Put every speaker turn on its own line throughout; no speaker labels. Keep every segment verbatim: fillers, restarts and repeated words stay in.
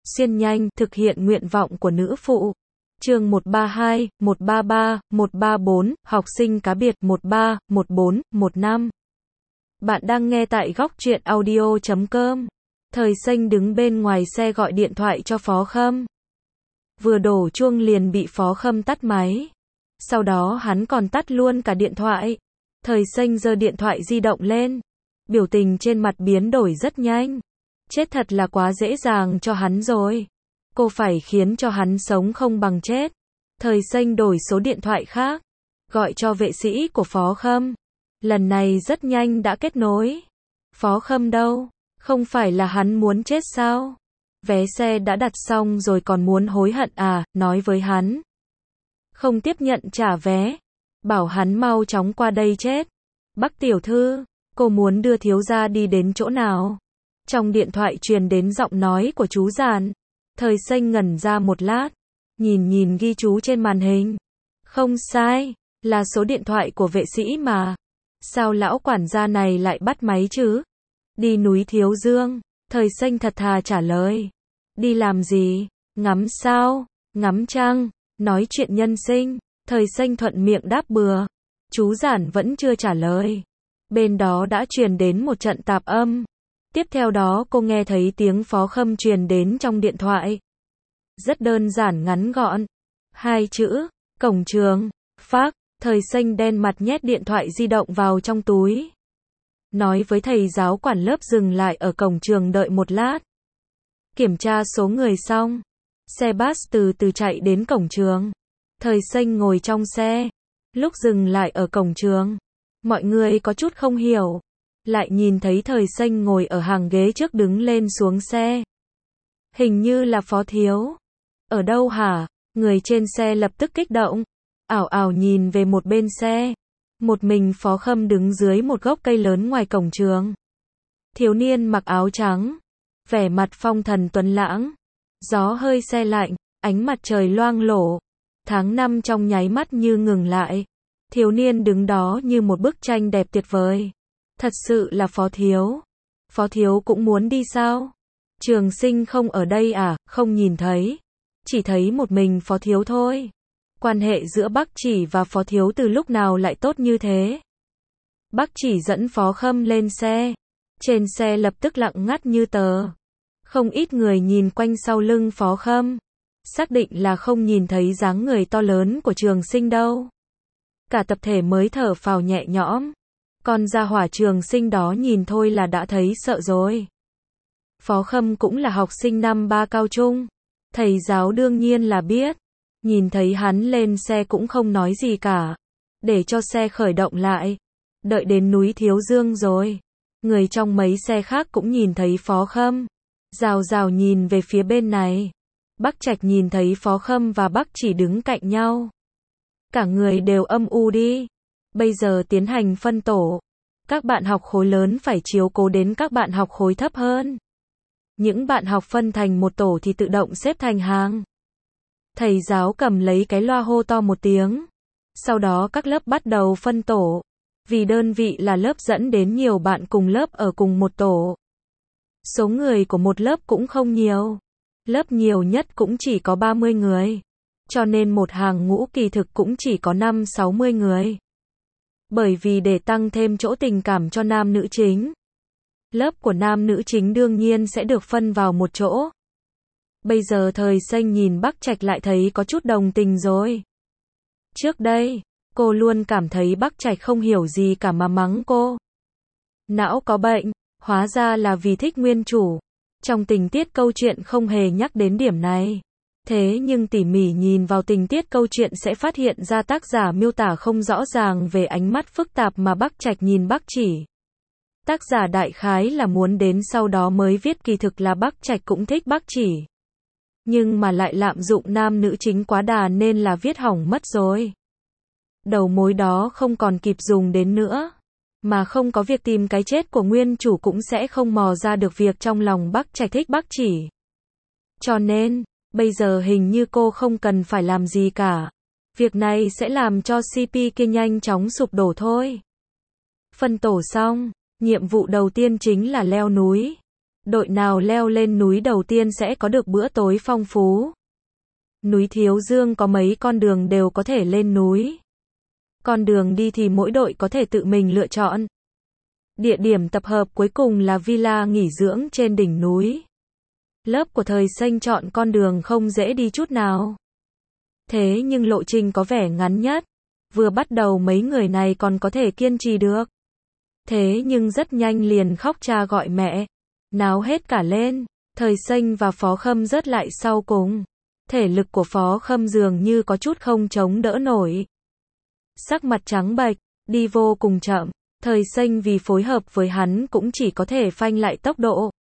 xuyên nhanh, thực hiện nguyện vọng của nữ phụ. Chương một ba hai, một ba ba, một ba bốn, học sinh cá biệt một ba, một bốn, một năm. Bạn đang nghe tại góc truyện audio chấm com. Thời Xanh đứng bên ngoài xe gọi điện thoại cho Phó Khâm. Vừa đổ chuông liền bị Phó Khâm tắt máy. Sau đó hắn còn tắt luôn cả điện thoại. Thời Xanh giơ điện thoại di động lên. Biểu tình trên mặt biến đổi rất nhanh. Chết thật là quá dễ dàng cho hắn rồi. Cô phải khiến cho hắn sống không bằng chết. Thời Xanh đổi số điện thoại khác. Gọi cho vệ sĩ của Phó Khâm. Lần này rất nhanh đã kết nối. Phó Khâm đâu? Không phải là hắn muốn chết sao? Vé xe đã đặt xong rồi còn muốn hối hận à? Nói với hắn. Không tiếp nhận trả vé. Bảo hắn mau chóng qua đây chết. Bắc tiểu thư, cô muốn đưa thiếu gia đi đến chỗ nào? Trong điện thoại truyền đến giọng nói của chú Giản. Thời Xanh ngẩn ra một lát. Nhìn nhìn ghi chú trên màn hình. Không sai, là số điện thoại của vệ sĩ mà. Sao lão quản gia này lại bắt máy chứ? Đi núi Thiếu Dương. Thời Xanh thật thà trả lời. Đi làm gì? Ngắm sao? Ngắm trăng? Nói chuyện nhân sinh. Thời Xanh thuận miệng đáp bừa. Chú Giản vẫn chưa trả lời. Bên đó đã truyền đến một trận tạp âm. Tiếp theo đó cô nghe thấy tiếng Phó Khâm truyền đến trong điện thoại. Rất đơn giản ngắn gọn. Hai chữ, cổng trường, phác. Thời Xanh đen mặt nhét điện thoại di động vào trong túi. Nói với thầy giáo quản lớp dừng lại ở cổng trường đợi một lát. Kiểm tra số người xong. Xe bus từ từ chạy đến cổng trường. Thời Xanh ngồi trong xe. Lúc dừng lại ở cổng trường. Mọi người có chút không hiểu. Lại nhìn thấy Thời Xanh ngồi ở hàng ghế trước đứng lên xuống xe. Hình như là Phó Thiếu. Ở đâu hả? Người trên xe lập tức kích động. Ảo ảo nhìn về một bên xe. Một mình Phó Khâm đứng dưới một gốc cây lớn ngoài cổng trường. Thiếu niên mặc áo trắng. Vẻ mặt phong thần tuấn lãng. Gió hơi se lạnh. Ánh mặt trời loang lổ. Tháng năm trong nháy mắt như ngừng lại. Thiếu niên đứng đó như một bức tranh đẹp tuyệt vời. Thật sự là Phó Thiếu. Phó Thiếu cũng muốn đi sao? Trường Sinh không ở đây à? Không nhìn thấy. Chỉ thấy một mình Phó Thiếu thôi. Quan hệ giữa Bắc Chỉ và Phó Thiếu từ lúc nào lại tốt như thế? Bắc Chỉ dẫn Phó Khâm lên xe. Trên xe lập tức lặng ngắt như tờ. Không ít người nhìn quanh sau lưng Phó Khâm. Xác định là không nhìn thấy dáng người to lớn của Trường Sinh đâu. Cả tập thể mới thở phào nhẹ nhõm. Con gia hỏa Trường Sinh đó nhìn thôi là đã thấy sợ rồi. Phó Khâm cũng là học sinh năm ba cao trung. Thầy giáo đương nhiên là biết. Nhìn thấy hắn lên xe cũng không nói gì cả. Để cho xe khởi động lại. Đợi đến núi Thiếu Dương rồi. Người trong mấy xe khác cũng nhìn thấy Phó Khâm. Rào rào nhìn về phía bên này. Bắc Trạch nhìn thấy Phó Khâm và Bắc Chỉ đứng cạnh nhau. Cả người đều âm u đi. Bây giờ tiến hành phân tổ. Các bạn học khối lớn phải chiếu cố đến các bạn học khối thấp hơn. Những bạn học phân thành một tổ thì tự động xếp thành hàng. Thầy giáo cầm lấy cái loa hô to một tiếng. Sau đó các lớp bắt đầu phân tổ. Vì đơn vị là lớp dẫn đến nhiều bạn cùng lớp ở cùng một tổ. Số người của một lớp cũng không nhiều. Lớp nhiều nhất cũng chỉ có ba mươi người. Cho nên một hàng ngũ kỳ thực cũng chỉ có năm sáu mươi người. Bởi vì để tăng thêm chỗ tình cảm cho nam nữ chính. Lớp của nam nữ chính đương nhiên sẽ được phân vào một chỗ. Bây giờ Thời Xanh nhìn Bắc Trạch lại thấy có chút đồng tình rồi. Trước đây, cô luôn cảm thấy Bắc Trạch không hiểu gì cả mà mắng cô. Não có bệnh, hóa ra là vì thích nguyên chủ. Trong tình tiết câu chuyện không hề nhắc đến điểm này. Thế nhưng tỉ mỉ nhìn vào tình tiết câu chuyện sẽ phát hiện ra tác giả miêu tả không rõ ràng về ánh mắt phức tạp mà Bắc Trạch nhìn Bắc Chỉ. Tác giả đại khái là muốn đến sau đó mới viết kỳ thực là Bắc Trạch cũng thích Bắc Chỉ. Nhưng mà lại lạm dụng nam nữ chính quá đà nên là viết hỏng mất rồi. Đầu mối đó không còn kịp dùng đến nữa. Mà không có việc tìm cái chết của nguyên chủ cũng sẽ không mò ra được việc trong lòng Bắc Trạch thích Bắc Chỉ. Cho nên, bây giờ hình như cô không cần phải làm gì cả. Việc này sẽ làm cho xê pê kia nhanh chóng sụp đổ thôi. Phân tổ xong, nhiệm vụ đầu tiên chính là leo núi. Đội nào leo lên núi đầu tiên sẽ có được bữa tối phong phú. Núi Thiếu Dương có mấy con đường đều có thể lên núi. Con đường đi thì mỗi đội có thể tự mình lựa chọn. Địa điểm tập hợp cuối cùng là villa nghỉ dưỡng trên đỉnh núi. Lớp của Thời Xanh chọn con đường không dễ đi chút nào. Thế nhưng lộ trình có vẻ ngắn nhất. Vừa bắt đầu mấy người này còn có thể kiên trì được. Thế nhưng rất nhanh liền khóc cha gọi mẹ. Náo hết cả lên. Thời Xanh và Phó Khâm rớt lại sau cùng. Thể lực của Phó Khâm dường như có chút không chống đỡ nổi. Sắc mặt trắng bệch, đi vô cùng chậm. Thời Xanh vì phối hợp với hắn cũng chỉ có thể phanh lại tốc độ.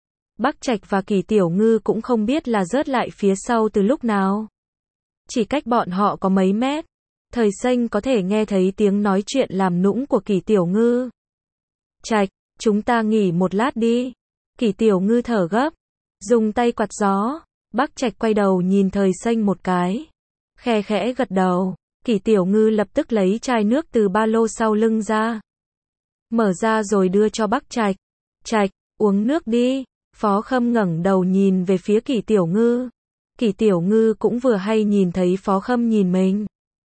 Bắc Trạch và Kỳ Tiểu Ngư cũng không biết là rớt lại phía sau từ lúc nào. Chỉ cách bọn họ có mấy mét. Thời Xanh có thể nghe thấy tiếng nói chuyện làm nũng của Kỳ Tiểu Ngư. Trạch, chúng ta nghỉ một lát đi. Kỳ Tiểu Ngư thở gấp, dùng tay quạt gió. Bắc Trạch quay đầu nhìn Thời Xanh một cái. Khe khẽ gật đầu. Kỳ Tiểu Ngư lập tức lấy chai nước từ ba lô sau lưng ra. Mở ra rồi đưa cho Bắc Trạch. Trạch, uống nước đi. Phó Khâm ngẩng đầu nhìn về phía Kỳ Tiểu Ngư. Kỳ Tiểu Ngư cũng vừa hay nhìn thấy Phó Khâm nhìn mình.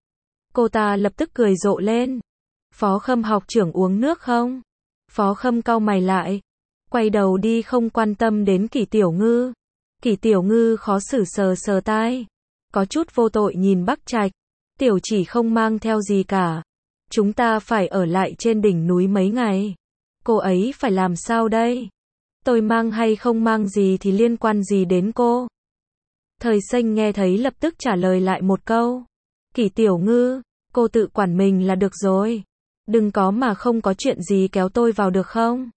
Cô ta lập tức cười rộ lên. Phó Khâm học trưởng uống nước không? Phó Khâm cau mày lại. Quay đầu đi không quan tâm đến Kỳ Tiểu Ngư. Kỳ Tiểu Ngư khó xử sờ sờ tai. Có chút vô tội nhìn Bắc Trạch. Tiểu chỉ không mang theo gì cả. Chúng ta phải ở lại trên đỉnh núi mấy ngày. Cô ấy phải làm sao đây? Tôi mang hay không mang gì thì liên quan gì đến cô? Thời Xanh nghe thấy lập tức trả lời lại một câu. Kỳ Tiểu Ngư, cô tự quản mình là được rồi. Đừng có mà không có chuyện gì kéo tôi vào được không?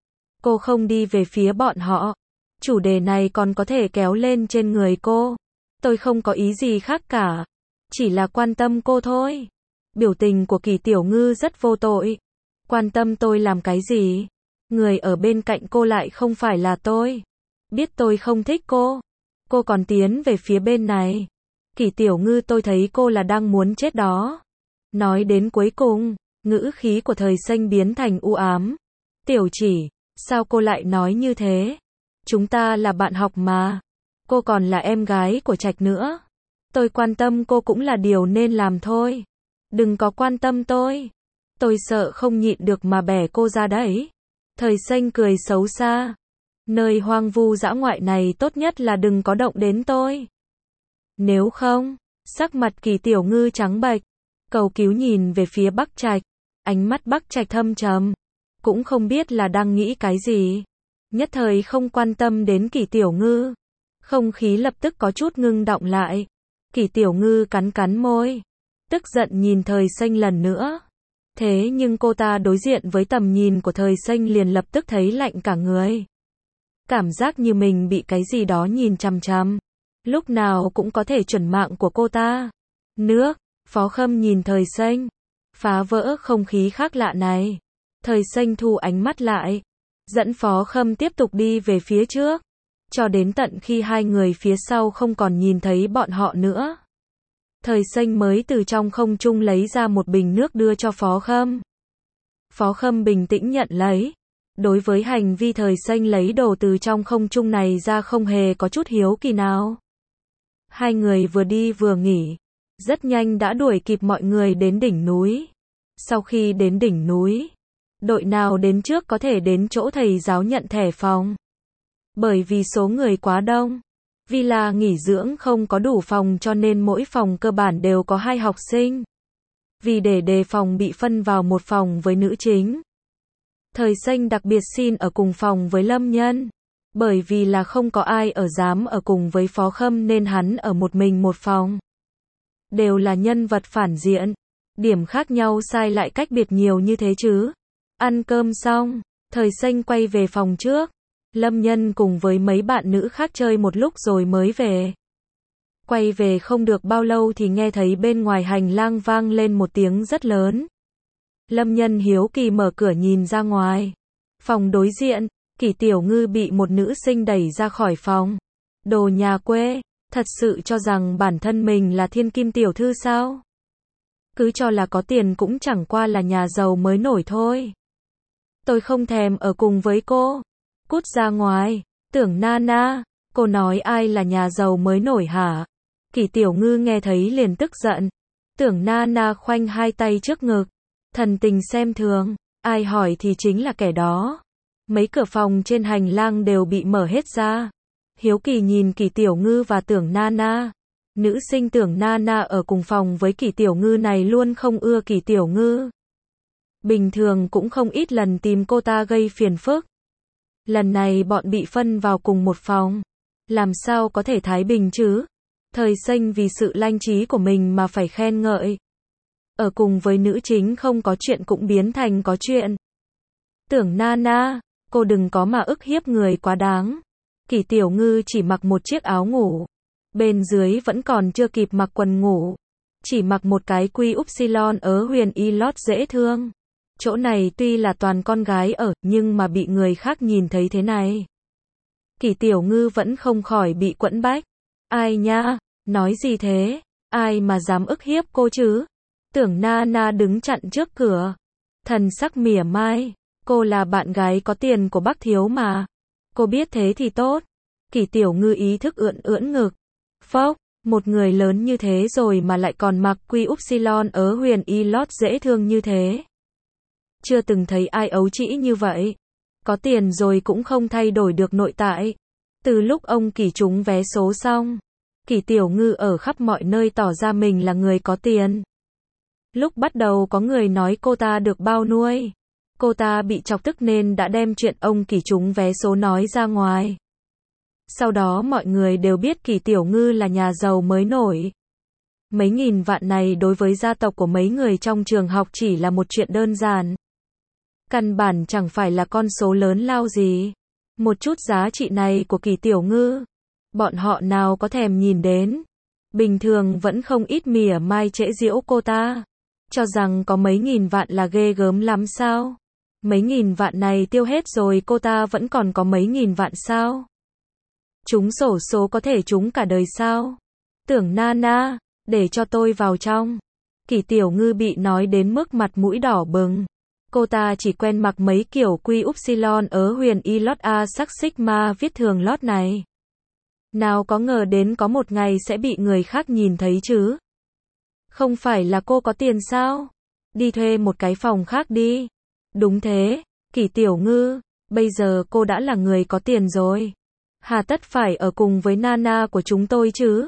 Cô không đi về phía bọn họ. Chủ đề này còn có thể kéo lên trên người cô. Tôi không có ý gì khác cả. Chỉ là quan tâm cô thôi. Biểu tình của Kỳ Tiểu Ngư rất vô tội. Quan tâm tôi làm cái gì? Người ở bên cạnh cô lại không phải là tôi. Biết tôi không thích cô. Cô còn tiến về phía bên này. Kỳ Tiểu Ngư, tôi thấy cô là đang muốn chết đó. Nói đến cuối cùng, ngữ khí của Thời Xanh biến thành u ám. Tiểu chỉ, sao cô lại nói như thế? Chúng ta là bạn học mà. Cô còn là em gái của Trạch nữa. Tôi quan tâm cô cũng là điều nên làm thôi. Đừng có quan tâm tôi. Tôi sợ không nhịn được mà bẻ cô ra đấy. Thời Xanh cười xấu xa. Nơi hoang vu dã ngoại này tốt nhất là đừng có động đến tôi. Nếu không, sắc mặt Kỳ Tiểu Ngư trắng bệch, cầu cứu nhìn về phía Bắc Trạch. Ánh mắt Bắc Trạch thâm trầm. Cũng không biết là đang nghĩ cái gì. Nhất thời không quan tâm đến Kỳ Tiểu Ngư. Không khí lập tức có chút ngưng đọng lại. Kỳ Tiểu Ngư cắn cắn môi. Tức giận nhìn Thời Xanh lần nữa. Thế nhưng cô ta đối diện với tầm nhìn của Thời Xanh liền lập tức thấy lạnh cả người. Cảm giác như mình bị cái gì đó nhìn chằm chằm. Lúc nào cũng có thể chuẩn mạng của cô ta. Nước, Phó Khâm nhìn Thời Xanh. Phá vỡ không khí khác lạ này. Thời Xanh thu ánh mắt lại. Dẫn Phó Khâm tiếp tục đi về phía trước. Cho đến tận khi hai người phía sau không còn nhìn thấy bọn họ nữa. Thời Xanh mới từ trong không trung lấy ra một bình nước đưa cho Phó Khâm. Phó Khâm bình tĩnh nhận lấy. Đối với hành vi Thời Xanh lấy đồ từ trong không trung này ra không hề có chút hiếu kỳ nào. Hai người vừa đi vừa nghỉ. Rất nhanh đã đuổi kịp mọi người đến đỉnh núi. Sau khi đến đỉnh núi, đội nào đến trước có thể đến chỗ thầy giáo nhận thẻ phòng. Bởi vì số người quá đông, villa nghỉ dưỡng không có đủ phòng cho nên mỗi phòng cơ bản đều có hai học sinh. Vì để đề phòng bị phân vào một phòng với nữ chính, Thời Xanh đặc biệt xin ở cùng phòng với Lâm Nhân. Bởi vì là không có ai ở dám ở cùng với Phó Khâm nên hắn ở một mình một phòng. Đều là nhân vật phản diện. Điểm khác nhau sai lại cách biệt nhiều như thế chứ. Ăn cơm xong, Thời Xanh quay về phòng trước. Lâm Nhân cùng với mấy bạn nữ khác chơi một lúc rồi mới về. Quay về không được bao lâu thì nghe thấy bên ngoài hành lang vang lên một tiếng rất lớn. Lâm Nhân hiếu kỳ mở cửa nhìn ra ngoài. Phòng đối diện, Kỳ Tiểu Ngư bị một nữ sinh đẩy ra khỏi phòng. Đồ nhà quê, thật sự cho rằng bản thân mình là thiên kim tiểu thư sao? Cứ cho là có tiền cũng chẳng qua là nhà giàu mới nổi thôi. Tôi không thèm ở cùng với cô. Cút ra ngoài. Tưởng Nana, cô nói ai là nhà giàu mới nổi hả? Kỷ Tiểu Ngư nghe thấy liền tức giận. Tưởng Nana khoanh hai tay trước ngực. Thần tình xem thường. Ai hỏi thì chính là kẻ đó. Mấy cửa phòng trên hành lang đều bị mở hết ra. Hiếu kỳ nhìn Kỷ Tiểu Ngư và Tưởng Nana. Nữ sinh Tưởng Nana ở cùng phòng với Kỷ Tiểu Ngư này luôn không ưa Kỷ Tiểu Ngư. Bình thường cũng không ít lần tìm cô ta gây phiền phức. Lần này bọn bị phân vào cùng một phòng. Làm sao có thể thái bình chứ? Thời Xanh vì sự lanh trí của mình mà phải khen ngợi. Ở cùng với nữ chính không có chuyện cũng biến thành có chuyện. Tưởng Nana, cô đừng có mà ức hiếp người quá đáng. Kỷ Tiểu Ngư chỉ mặc một chiếc áo ngủ. Bên dưới vẫn còn chưa kịp mặc quần ngủ. Chỉ mặc một cái quy upsilon ở huyền y lót dễ thương. Chỗ này tuy là toàn con gái ở, nhưng mà bị người khác nhìn thấy thế này. Kỷ Tiểu Ngư vẫn không khỏi bị quẫn bách. Ai nha, nói gì thế? Ai mà dám ức hiếp cô chứ? Tưởng Nana đứng chặn trước cửa. Thần sắc mỉa mai. Cô là bạn gái có tiền của bác thiếu mà. Cô biết thế thì tốt. Kỷ Tiểu Ngư ý thức ưỡn ưỡn ngực. Phốc, một người lớn như thế rồi mà lại còn mặc quy upsilon ở huyền y lót dễ thương như thế. Chưa từng thấy ai ấu trĩ như vậy. Có tiền rồi cũng không thay đổi được nội tại. Từ lúc ông Kỷ trúng vé số xong, Kỷ Tiểu Ngư ở khắp mọi nơi tỏ ra mình là người có tiền. Lúc bắt đầu có người nói cô ta được bao nuôi. Cô ta bị chọc tức nên đã đem chuyện ông Kỷ trúng vé số nói ra ngoài. Sau đó mọi người đều biết Kỷ Tiểu Ngư là nhà giàu mới nổi. Mấy nghìn vạn này đối với gia tộc của mấy người trong trường học chỉ là một chuyện đơn giản. Căn bản chẳng phải là con số lớn lao gì. Một chút giá trị này của Kỷ Tiểu Ngư, bọn họ nào có thèm nhìn đến. Bình thường vẫn không ít mỉa mai trễ giễu cô ta. Cho rằng có mấy nghìn vạn là ghê gớm lắm sao? Mấy nghìn vạn này tiêu hết rồi cô ta vẫn còn có mấy nghìn vạn sao? Trúng xổ số có thể trúng cả đời sao? Tưởng Nana, để cho tôi vào trong. Kỷ Tiểu Ngư bị nói đến mức mặt mũi đỏ bừng. Cô ta chỉ quen mặc mấy kiểu quy upsilon ở huyền y lót A sắc sigma viết thường lót này. Nào có ngờ đến có một ngày sẽ bị người khác nhìn thấy chứ. Không phải là cô có tiền sao? Đi thuê một cái phòng khác đi. Đúng thế, Kỷ Tiểu Ngư, bây giờ cô đã là người có tiền rồi. Hà tất phải ở cùng với Nana của chúng tôi chứ?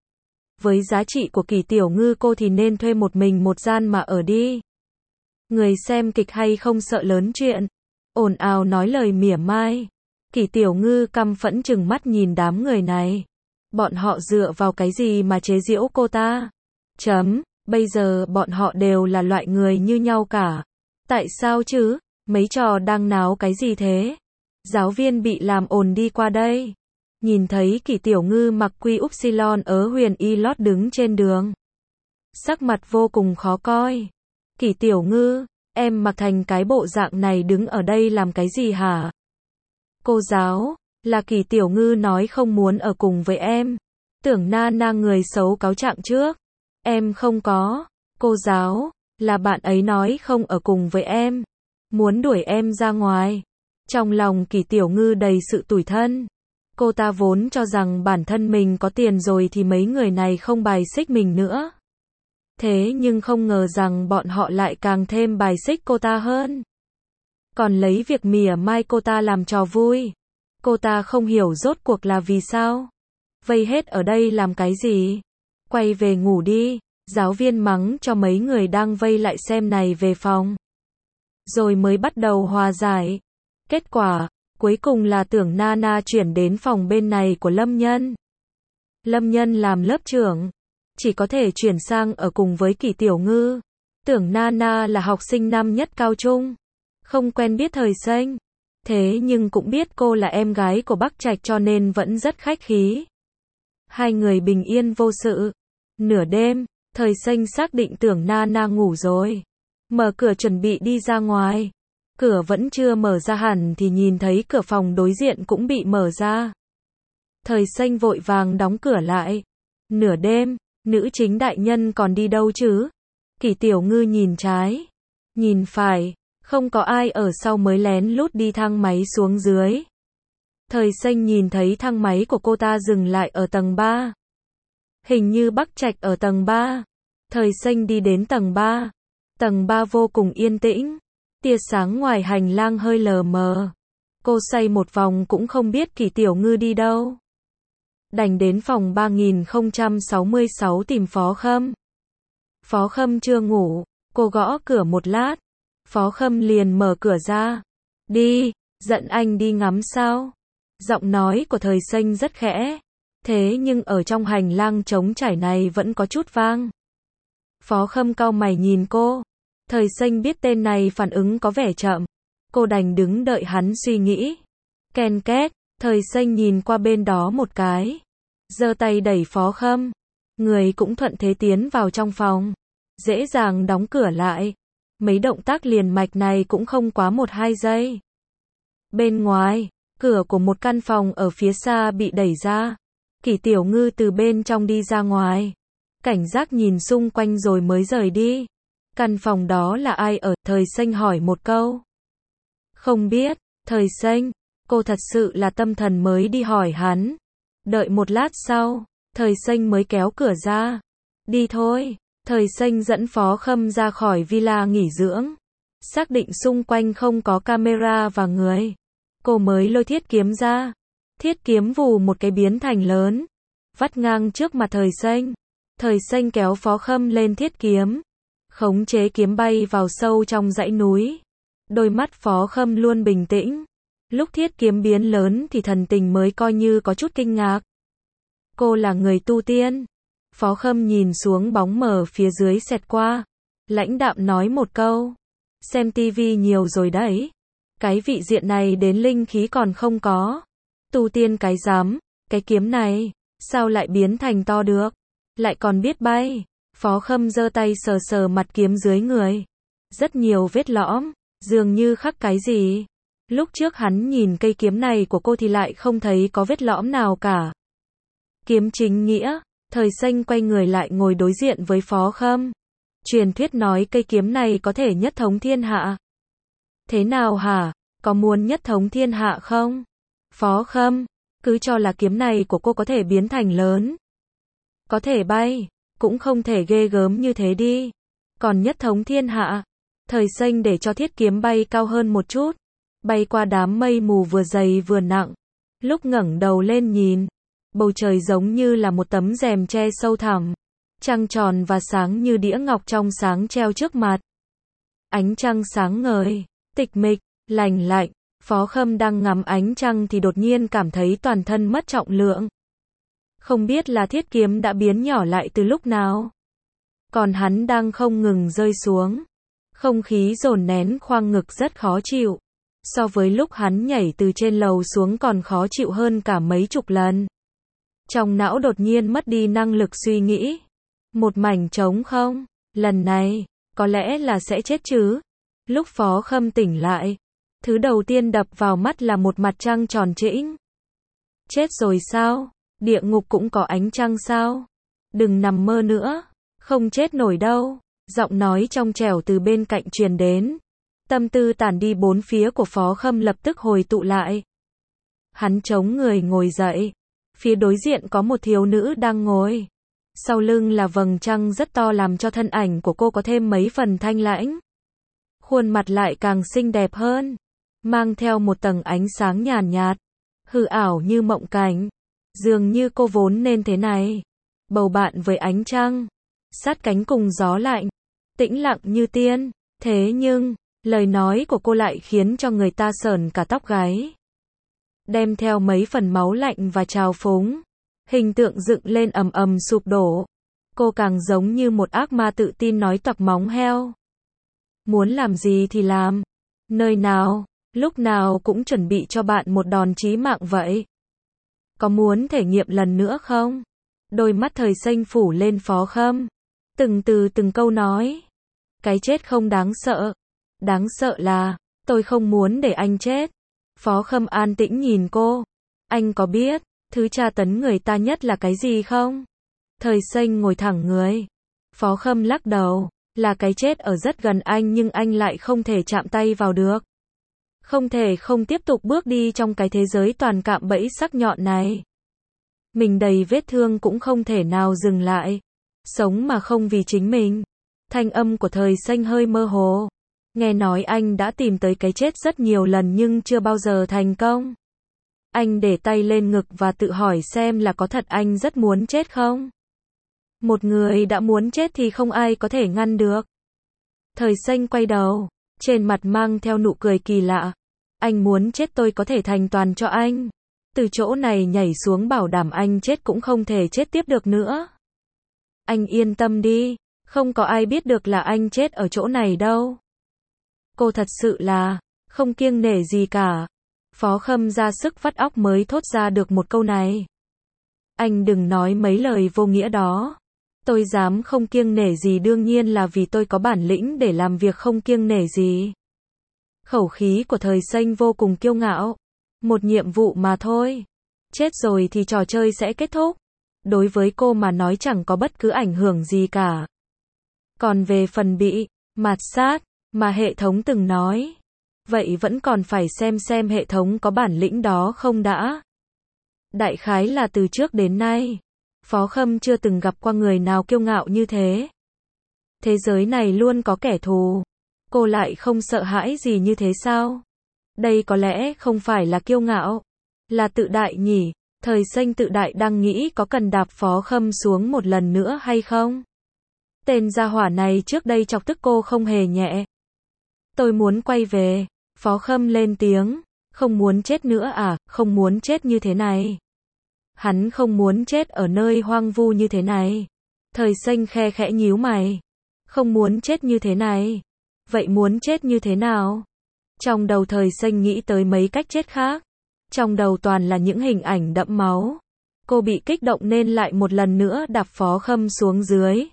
Với giá trị của Kỷ Tiểu Ngư cô thì nên thuê một mình một gian mà ở đi. Người xem kịch hay không sợ lớn chuyện. Ồn ào nói lời mỉa mai. Kỷ Tiểu Ngư căm phẫn chừng mắt nhìn đám người này. Bọn họ dựa vào cái gì mà chế giễu cô ta? Chấm, bây giờ bọn họ đều là loại người như nhau cả. Tại sao chứ? Mấy trò đang náo cái gì thế? Giáo viên bị làm ồn đi qua đây. Nhìn thấy Kỷ Tiểu Ngư mặc quy upsilon ở huyền y lót đứng trên đường. Sắc mặt vô cùng khó coi. Kỷ Tiểu Ngư, em mặc thành cái bộ dạng này đứng ở đây làm cái gì hả? Cô giáo, là Kỷ Tiểu Ngư nói không muốn ở cùng với em. Tưởng Nana người xấu cáo trạng trước. Em không có. Cô giáo, là bạn ấy nói không ở cùng với em. Muốn đuổi em ra ngoài. Trong lòng Kỷ Tiểu Ngư đầy sự tủi thân. Cô ta vốn cho rằng bản thân mình có tiền rồi thì mấy người này không bài xích mình nữa. Thế nhưng không ngờ rằng bọn họ lại càng thêm bài xích cô ta hơn. Còn lấy việc mỉa mai cô ta làm trò vui. Cô ta không hiểu rốt cuộc là vì sao. Vây hết ở đây làm cái gì? Quay về ngủ đi. Giáo viên mắng cho mấy người đang vây lại xem này về phòng. Rồi mới bắt đầu hòa giải. Kết quả, cuối cùng là Tưởng Nana chuyển đến phòng bên này của Lâm Nhân. Lâm Nhân làm lớp trưởng. Chỉ có thể chuyển sang ở cùng với Kỷ Tiểu Ngư. Tưởng Nana là học sinh năm nhất cao trung. Không quen biết Thời Xanh. Thế nhưng cũng biết cô là em gái của Bắc Trạch cho nên vẫn rất khách khí. Hai người bình yên vô sự. Nửa đêm, Thời Xanh xác định Tưởng Nana ngủ rồi. Mở cửa chuẩn bị đi ra ngoài. Cửa vẫn chưa mở ra hẳn thì nhìn thấy cửa phòng đối diện cũng bị mở ra. Thời Xanh vội vàng đóng cửa lại. Nửa đêm, nữ chính đại nhân còn đi đâu chứ? Kỷ Tiểu Ngư nhìn trái, nhìn phải, không có ai ở sau mới lén lút đi thang máy xuống dưới. Thời Xanh nhìn thấy thang máy của cô ta dừng lại ở tầng ba. Hình như Bắc Trạch ở tầng ba. Thời Xanh đi đến tầng ba. Tầng ba vô cùng yên tĩnh. Tia sáng ngoài hành lang hơi lờ mờ. Cô xoay một vòng cũng không biết Kỷ Tiểu Ngư đi đâu. Đành đến phòng ba nghìn không trăm sáu mươi sáu tìm Phó Khâm. Phó Khâm chưa ngủ. Cô gõ cửa một lát. Phó Khâm liền mở cửa ra. Đi, giận anh đi ngắm sao? Giọng nói của Thời Xanh rất khẽ. Thế nhưng ở trong hành lang trống trải này vẫn có chút vang. Phó Khâm cau mày nhìn cô. Thời Xanh biết tên này phản ứng có vẻ chậm. Cô đành đứng đợi hắn suy nghĩ. Ken két, Thời Xanh nhìn qua bên đó một cái. Giơ tay đẩy Phó Khâm. Người cũng thuận thế tiến vào trong phòng. Dễ dàng đóng cửa lại. Mấy động tác liền mạch này cũng không quá một hai giây. Bên ngoài, cửa của một căn phòng ở phía xa bị đẩy ra. Kỷ Tiểu Ngư từ bên trong đi ra ngoài. Cảnh giác nhìn xung quanh rồi mới rời đi. Căn phòng đó là ai ở? Thời Xanh hỏi một câu. Không biết. Thời Xanh. Cô thật sự là tâm thần mới đi hỏi hắn. Đợi một lát sau, Thời Xanh mới kéo cửa ra. Đi thôi. Thời Xanh dẫn Phó Khâm ra khỏi villa nghỉ dưỡng. Xác định xung quanh không có camera và người. Cô mới lôi thiết kiếm ra. Thiết kiếm vù một cái biến thành lớn. Vắt ngang trước mặt Thời Xanh. Thời Xanh kéo Phó Khâm lên thiết kiếm. Khống chế kiếm bay vào sâu trong dãy núi. Đôi mắt Phó Khâm luôn bình tĩnh. Lúc thiết kiếm biến lớn thì thần tình mới coi như có chút kinh ngạc. Cô là người tu tiên. Phó Khâm nhìn xuống bóng mờ phía dưới xẹt qua. Lãnh đạm nói một câu. Xem tivi nhiều rồi đấy. Cái vị diện này đến linh khí còn không có. Tu tiên cái dám, cái kiếm này, sao lại biến thành to được? Lại còn biết bay. Phó Khâm giơ tay sờ sờ mặt kiếm dưới người. Rất nhiều vết lõm, dường như khắc cái gì. Lúc trước hắn nhìn cây kiếm này của cô thì lại không thấy có vết lõm nào cả. Kiếm chính nghĩa. Thời Xanh quay người lại ngồi đối diện với Phó Khâm. Truyền thuyết nói cây kiếm này có thể nhất thống thiên hạ. Thế nào hả? Có muốn nhất thống thiên hạ không? Phó Khâm, cứ cho là kiếm này của cô có thể biến thành lớn. Có thể bay, cũng không thể ghê gớm như thế đi. Còn nhất thống thiên hạ. Thời Xanh để cho thiết kiếm bay cao hơn một chút. Bay qua đám mây mù vừa dày vừa nặng. Lúc ngẩng đầu lên nhìn. Bầu trời giống như là một tấm rèm che sâu thẳm. Trăng tròn và sáng như đĩa ngọc trong sáng treo trước mặt. Ánh trăng sáng ngời, tịch mịch, lành lạnh. Phó Khâm đang ngắm ánh trăng thì đột nhiên cảm thấy toàn thân mất trọng lượng. Không biết là thiết kiếm đã biến nhỏ lại từ lúc nào. Còn hắn đang không ngừng rơi xuống. Không khí dồn nén khoang ngực rất khó chịu. So với lúc hắn nhảy từ trên lầu xuống còn khó chịu hơn cả mấy chục lần. Trong não đột nhiên mất đi năng lực suy nghĩ. Một mảnh trống không. Lần này, có lẽ là sẽ chết chứ. Lúc Phó Khâm tỉnh lại, thứ đầu tiên đập vào mắt là một mặt trăng tròn trĩnh. Chết rồi sao? Địa ngục cũng có ánh trăng sao? Đừng nằm mơ nữa. Không chết nổi đâu. Giọng nói trong trẻo từ bên cạnh truyền đến. Tâm tư tản đi bốn phía của Phó Khâm lập tức hồi tụ lại. Hắn chống người ngồi dậy. Phía đối diện có một thiếu nữ đang ngồi. Sau lưng là vầng trăng rất to làm cho thân ảnh của cô có thêm mấy phần thanh lãnh. Khuôn mặt lại càng xinh đẹp hơn. Mang theo một tầng ánh sáng nhàn nhạt. Hư ảo như mộng cảnh. Dường như cô vốn nên thế này. Bầu bạn với ánh trăng. Sát cánh cùng gió lạnh. Tĩnh lặng như tiên. Thế nhưng, lời nói của cô lại khiến cho người ta sởn cả tóc gáy. Đem theo mấy phần máu lạnh và trào phúng. Hình tượng dựng lên ầm ầm sụp đổ. Cô càng giống như một ác ma tự tin nói toạc móng heo. Muốn làm gì thì làm. Nơi nào, lúc nào cũng chuẩn bị cho bạn một đòn chí mạng vậy. Có muốn thể nghiệm lần nữa không? Đôi mắt Thời Xanh phủ lên Phó Khâm. Từng từ từng câu nói. Cái chết không đáng sợ. Đáng sợ là, tôi không muốn để anh chết. Phó Khâm an tĩnh nhìn cô. Anh có biết, thứ tra tấn người ta nhất là cái gì không? Thời Xanh ngồi thẳng người. Phó Khâm lắc đầu. Là cái chết ở rất gần anh nhưng anh lại không thể chạm tay vào được. Không thể không tiếp tục bước đi trong cái thế giới toàn cạm bẫy sắc nhọn này. Mình đầy vết thương cũng không thể nào dừng lại. Sống mà không vì chính mình. Thanh âm của Thời Xanh hơi mơ hồ. Nghe nói anh đã tìm tới cái chết rất nhiều lần nhưng chưa bao giờ thành công. Anh để tay lên ngực và tự hỏi xem là có thật anh rất muốn chết không? Một người đã muốn chết thì không ai có thể ngăn được. Thời Xanh quay đầu, trên mặt mang theo nụ cười kỳ lạ. Anh muốn chết tôi có thể thành toàn cho anh. Từ chỗ này nhảy xuống bảo đảm anh chết cũng không thể chết tiếp được nữa. Anh yên tâm đi, không có ai biết được là anh chết ở chỗ này đâu. Cô thật sự là, không kiêng nể gì cả. Phó Khâm ra sức vắt óc mới thốt ra được một câu này. Anh đừng nói mấy lời vô nghĩa đó. Tôi dám không kiêng nể gì đương nhiên là vì tôi có bản lĩnh để làm việc không kiêng nể gì. Khẩu khí của Thời Xanh vô cùng kiêu ngạo. Một nhiệm vụ mà thôi. Chết rồi thì trò chơi sẽ kết thúc. Đối với cô mà nói chẳng có bất cứ ảnh hưởng gì cả. Còn về phần bị mạt sát mà hệ thống từng nói, vậy vẫn còn phải xem xem hệ thống có bản lĩnh đó không đã. Đại khái là từ trước đến nay, Phó Khâm chưa từng gặp qua người nào kiêu ngạo như thế. Thế giới này luôn có kẻ thù. Cô lại không sợ hãi gì như thế sao? Đây có lẽ không phải là kiêu ngạo, là tự đại nhỉ? Thời Xanh tự đại đang nghĩ có cần đạp Phó Khâm xuống một lần nữa hay không? Tên gia hỏa này trước đây chọc tức cô không hề nhẹ. Tôi muốn quay về. Phó Khâm lên tiếng. Không muốn chết nữa à, không muốn chết như thế này. Hắn không muốn chết ở nơi hoang vu như thế này. Thời Xanh khe khẽ nhíu mày. Không muốn chết như thế này. Vậy muốn chết như thế nào? Trong đầu Thời Xanh nghĩ tới mấy cách chết khác. Trong đầu toàn là những hình ảnh đẫm máu. Cô bị kích động nên lại một lần nữa đạp Phó Khâm xuống dưới.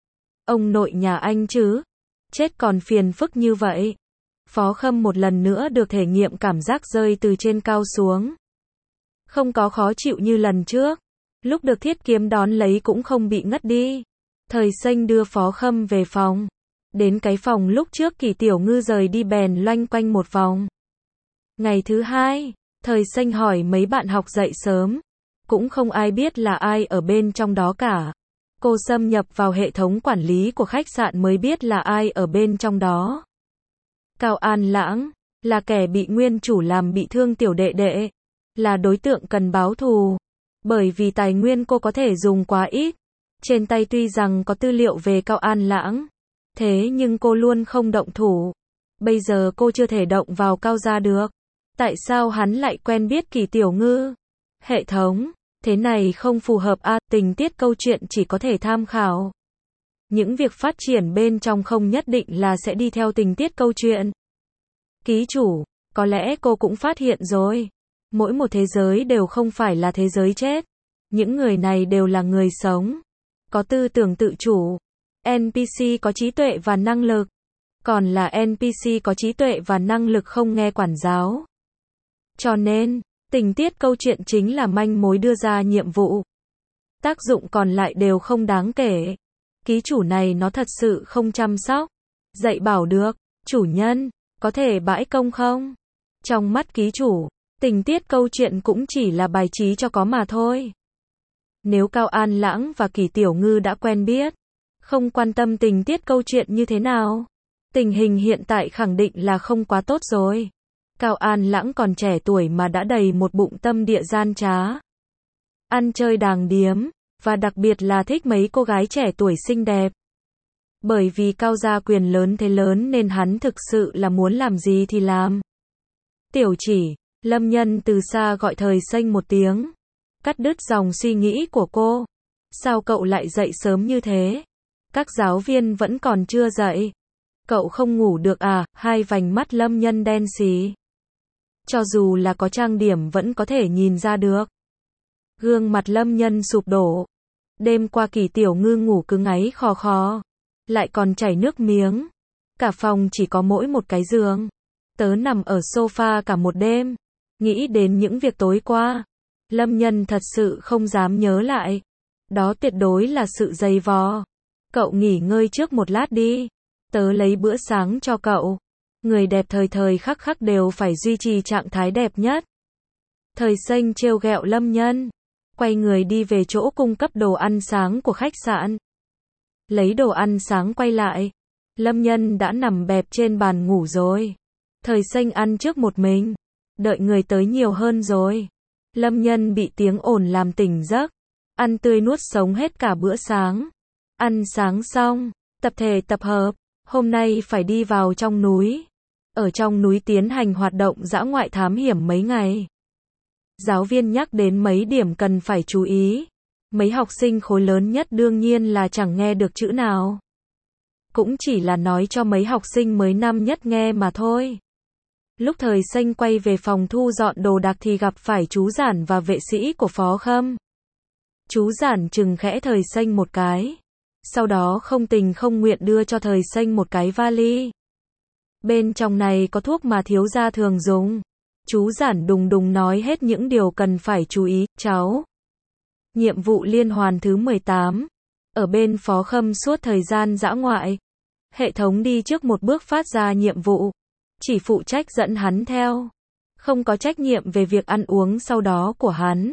Ông nội nhà anh chứ? Chết còn phiền phức như vậy. Phó Khâm một lần nữa được thể nghiệm cảm giác rơi từ trên cao xuống. Không có khó chịu như lần trước. Lúc được Thiết Kiếm đón lấy cũng không bị ngất đi. Thời Xanh đưa Phó Khâm về phòng. Đến cái phòng lúc trước Kỳ Tiểu Ngư rời đi bèn loanh quanh một vòng. Ngày thứ hai, Thời Xanh hỏi mấy bạn học dậy sớm. Cũng không ai biết là ai ở bên trong đó cả. Cô xâm nhập vào hệ thống quản lý của khách sạn mới biết là ai ở bên trong đó. Cao An Lãng, là kẻ bị nguyên chủ làm bị thương tiểu đệ đệ. Là đối tượng cần báo thù. Bởi vì tài nguyên cô có thể dùng quá ít. Trên tay tuy rằng có tư liệu về Cao An Lãng. Thế nhưng cô luôn không động thủ. Bây giờ cô chưa thể động vào Cao gia được. Tại sao hắn lại quen biết Kỳ Tiểu Ngư? Hệ thống, thế này không phù hợp a, à, tình tiết câu chuyện chỉ có thể tham khảo. Những việc phát triển bên trong không nhất định là sẽ đi theo tình tiết câu chuyện. Ký chủ, có lẽ cô cũng phát hiện rồi. Mỗi một thế giới đều không phải là thế giới chết. Những người này đều là người sống. Có tư tưởng tự chủ. en pê xê có trí tuệ và năng lực. Còn là en pê xê có trí tuệ và năng lực không nghe quản giáo. Cho nên, tình tiết câu chuyện chính là manh mối đưa ra nhiệm vụ. Tác dụng còn lại đều không đáng kể. Ký chủ này nó thật sự không chăm sóc. Dạy bảo được, chủ nhân, có thể bãi công không? Trong mắt ký chủ, tình tiết câu chuyện cũng chỉ là bài trí cho có mà thôi. Nếu Cao An Lãng và Kỳ Tiểu Ngư đã quen biết, không quan tâm tình tiết câu chuyện như thế nào, tình hình hiện tại khẳng định là không quá tốt rồi. Cao An Lãng còn trẻ tuổi mà đã đầy một bụng tâm địa gian trá. Ăn chơi đàng điếm, và đặc biệt là thích mấy cô gái trẻ tuổi xinh đẹp. Bởi vì Cao gia quyền lớn thế lớn nên hắn thực sự là muốn làm gì thì làm. Tiểu Chỉ, Lâm Nhân từ xa gọi Thời Xanh một tiếng. Cắt đứt dòng suy nghĩ của cô. Sao cậu lại dậy sớm như thế? Các giáo viên vẫn còn chưa dậy. Cậu không ngủ được à? Hai vành mắt Lâm Nhân đen xì. Cho dù là có trang điểm vẫn có thể nhìn ra được. Gương mặt Lâm Nhân sụp đổ. Đêm qua Kỳ Tiểu Ngư ngủ cứ ngáy khò khò. Lại còn chảy nước miếng. Cả phòng chỉ có mỗi một cái giường. Tớ nằm ở sofa cả một đêm. Nghĩ đến những việc tối qua. Lâm Nhân thật sự không dám nhớ lại. Đó tuyệt đối là sự dày vò. Cậu nghỉ ngơi trước một lát đi. Tớ lấy bữa sáng cho cậu. Người đẹp thời thời khắc khắc đều phải duy trì trạng thái đẹp nhất. Thời Xanh trêu ghẹo Lâm Nhân, quay người đi về chỗ cung cấp đồ ăn sáng của khách sạn. Lấy đồ ăn sáng quay lại, Lâm Nhân đã nằm bẹp trên bàn ngủ rồi. Thời Xanh ăn trước một mình, đợi người tới nhiều hơn rồi. Lâm Nhân bị tiếng ồn làm tỉnh giấc, ăn tươi nuốt sống hết cả bữa sáng. Ăn sáng xong, tập thể tập hợp, hôm nay phải đi vào trong núi. Ở trong núi tiến hành hoạt động dã ngoại thám hiểm mấy ngày. Giáo viên nhắc đến mấy điểm cần phải chú ý. Mấy học sinh khối lớn nhất đương nhiên là chẳng nghe được chữ nào. Cũng chỉ là nói cho mấy học sinh mới năm nhất nghe mà thôi. Lúc Thời Xanh quay về phòng thu dọn đồ đạc thì gặp phải chú Giản và vệ sĩ của Phó Khâm. Chú Giản chừng khẽ Thời Xanh một cái. Sau đó không tình không nguyện đưa cho Thời Xanh một cái vali. Bên trong này có thuốc mà thiếu gia thường dùng. Chú Giản đùng đùng nói hết những điều cần phải chú ý, cháu. Nhiệm vụ liên hoàn thứ mười tám. Ở bên Phó Khâm suốt thời gian dã ngoại. Hệ thống đi trước một bước phát ra nhiệm vụ. Chỉ phụ trách dẫn hắn theo. Không có trách nhiệm về việc ăn uống sau đó của hắn.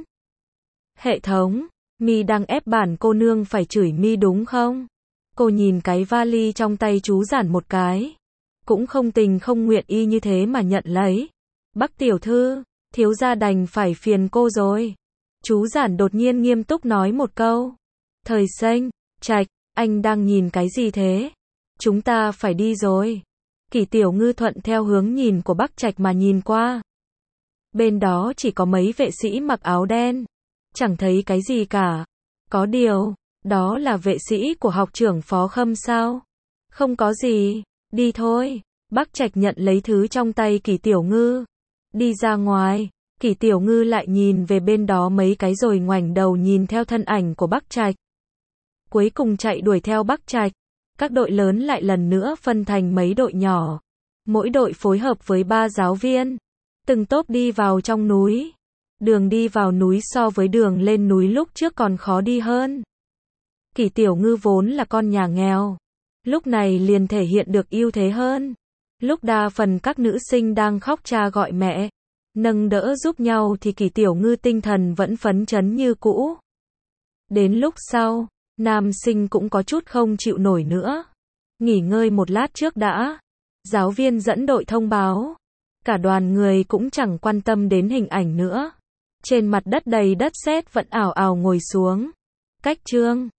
Hệ thống, mi đang ép bản cô nương phải chửi mi đúng không? Cô nhìn cái vali trong tay chú Giản một cái. Cũng không tình không nguyện y như thế mà nhận lấy. Bắc tiểu thư, thiếu gia đành phải phiền cô rồi. Chú Giản đột nhiên nghiêm túc nói một câu. Thời Xanh, Trạch, anh đang nhìn cái gì thế? Chúng ta phải đi rồi. Kỷ Tiểu Ngư thuận theo hướng nhìn của Bắc Trạch mà nhìn qua. Bên đó chỉ có mấy vệ sĩ mặc áo đen. Chẳng thấy cái gì cả. Có điều, đó là vệ sĩ của học trưởng Phó Khâm sao? Không có gì, đi thôi. Bắc Trạch nhận lấy thứ trong tay Kỷ Tiểu Ngư. Đi ra ngoài, Kỷ Tiểu Ngư lại nhìn về bên đó mấy cái rồi ngoảnh đầu nhìn theo thân ảnh của Bắc Trạch. Cuối cùng chạy đuổi theo Bắc Trạch. Các đội lớn lại lần nữa phân thành mấy đội nhỏ. Mỗi đội phối hợp với ba giáo viên. Từng tốp đi vào trong núi. Đường đi vào núi so với đường lên núi lúc trước còn khó đi hơn. Kỷ Tiểu Ngư vốn là con nhà nghèo. Lúc này liền thể hiện được ưu thế hơn. Lúc đa phần các nữ sinh đang khóc cha gọi mẹ, nâng đỡ giúp nhau thì Kỷ Tiểu Ngư tinh thần vẫn phấn chấn như cũ. Đến lúc sau, nam sinh cũng có chút không chịu nổi nữa. Nghỉ ngơi một lát trước đã. Giáo viên dẫn đội thông báo. Cả đoàn người cũng chẳng quan tâm đến hình ảnh nữa. Trên mặt đất đầy đất sét vẫn ảo ảo ngồi xuống. Cách chương